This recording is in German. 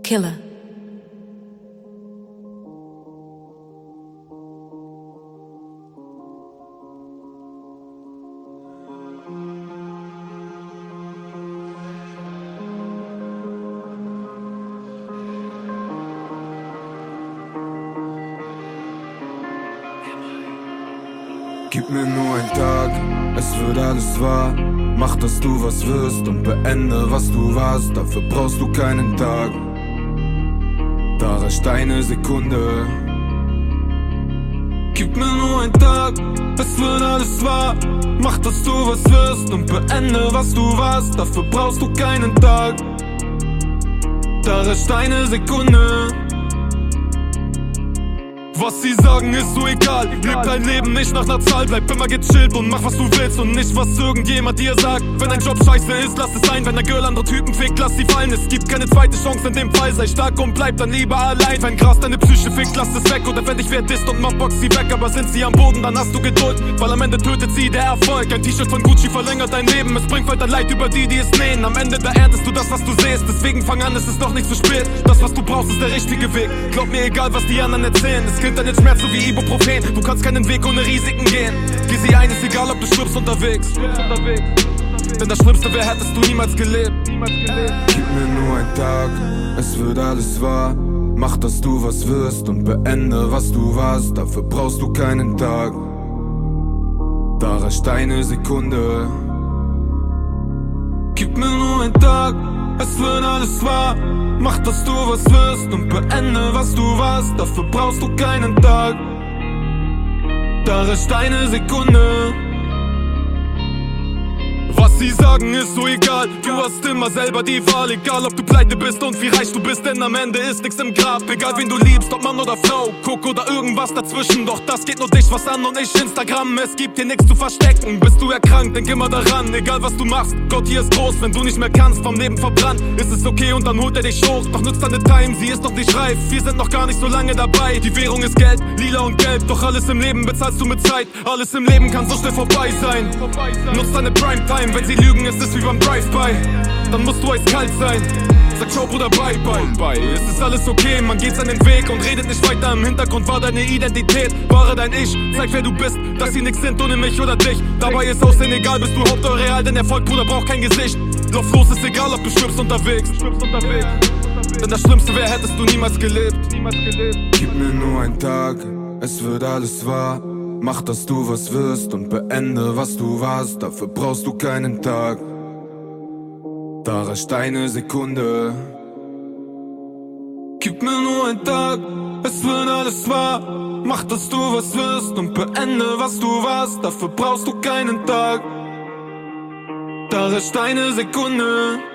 Killer. Gib mir nur einen Tag, es wird alles wahr. Mach, dass du was wirst und beende, was du warst. Dafür brauchst du keinen Tag, da reicht eine Sekunde. Gib mir nur einen Tag, es wird alles wahr. Mach, dass du was wirst und beende, was du warst. Dafür brauchst du keinen Tag, da reicht eine Sekunde. Was sie sagen ist so egal, leb dein Leben nicht nach ner Zahl. Bleib immer gechillt und mach was du willst und nicht was irgendjemand dir sagt. Wenn dein Job scheiße ist, lass es sein. Wenn der Girl andere Typen fickt, lass sie fallen. Es gibt keine zweite Chance in dem Fall, sei stark und bleib dann lieber allein. Wenn Gras deine Psyche fickt, lass es weg. Oder wenn dich wer disst und macht, box sie weg. Aber sind sie am Boden, dann hast du Geduld, weil am Ende tötet sie der Erfolg. Ein T-Shirt von Gucci verlängert dein Leben, es bringt weiter Leid über die, die es nähen. Am Ende da erntest du das, was du siehst, deswegen fang an, es ist noch nicht zu spät. Das, was du brauchst, ist der richtige Weg. Glaub mir, egal was die anderen erzählen, es killt deinen Schmerz so wie Ibuprofen. Du kannst keinen Weg ohne Risiken gehen. Geh sie ein, ist egal, ob du stirbst unterwegs. Denn das Schlimmste wäre, hättest du niemals gelebt. Gib mir nur einen Tag, es wird alles wahr. Mach, dass du was wirst und beende, was du warst. Dafür brauchst du keinen Tag, da reicht eine Sekunde. Gib mir nur einen Tag, es wird alles wahr. Mach, dass du was wirst und beende, was du warst. Dafür brauchst du keinen Tag, da reicht eine Sekunde. Was sie sagen ist so egal, du hast immer selber die Wahl. Egal ob du pleite bist und wie reich du bist, denn am Ende ist nix im Grab. Egal wen du liebst, ob Mann oder Frau, Cook oder irgendwas dazwischen. Doch das geht nur dich was an und nicht Instagram. Es gibt hier nix zu verstecken, bist du erkrankt, denk immer daran. Egal was du machst, Gott hier ist groß. Wenn du nicht mehr kannst, vom Leben verbrannt, ist es okay und dann holt er dich hoch. Doch nützt deine Time, sie ist noch nicht reif. Wir sind noch gar nicht so lange dabei. Die Währung ist Geld, lila und gelb. Doch alles im Leben bezahlst du mit Zeit. Alles im Leben kann so schnell vorbei sein. Nutzt deine Primetime, wenn sie lügen, ist es wie beim Drive-By. Dann musst du eiskalt sein. Sag ciao Bruder, bye bye. Es ist alles okay, man geht seinen Weg und redet nicht weiter. Im Hintergrund war deine Identität, wahre dein Ich. Zeig wer du bist, dass sie nix sind ohne mich oder dich. Dabei ist Aussehen egal, bist du Haupt oder real. Denn Erfolg, Bruder, braucht kein Gesicht. Lauf los, ist egal, ob du stirbst unterwegs. Denn das Schlimmste wäre, hättest du niemals gelebt. Gib mir nur einen Tag, es wird alles wahr. Mach, dass du was wirst und beende, was du warst. Dafür brauchst du keinen Tag, da reicht eine Sekunde. Gib mir nur einen Tag, es wird alles wahr. Mach, dass du was wirst und beende, was du warst. Dafür brauchst du keinen Tag, da reicht eine Sekunde.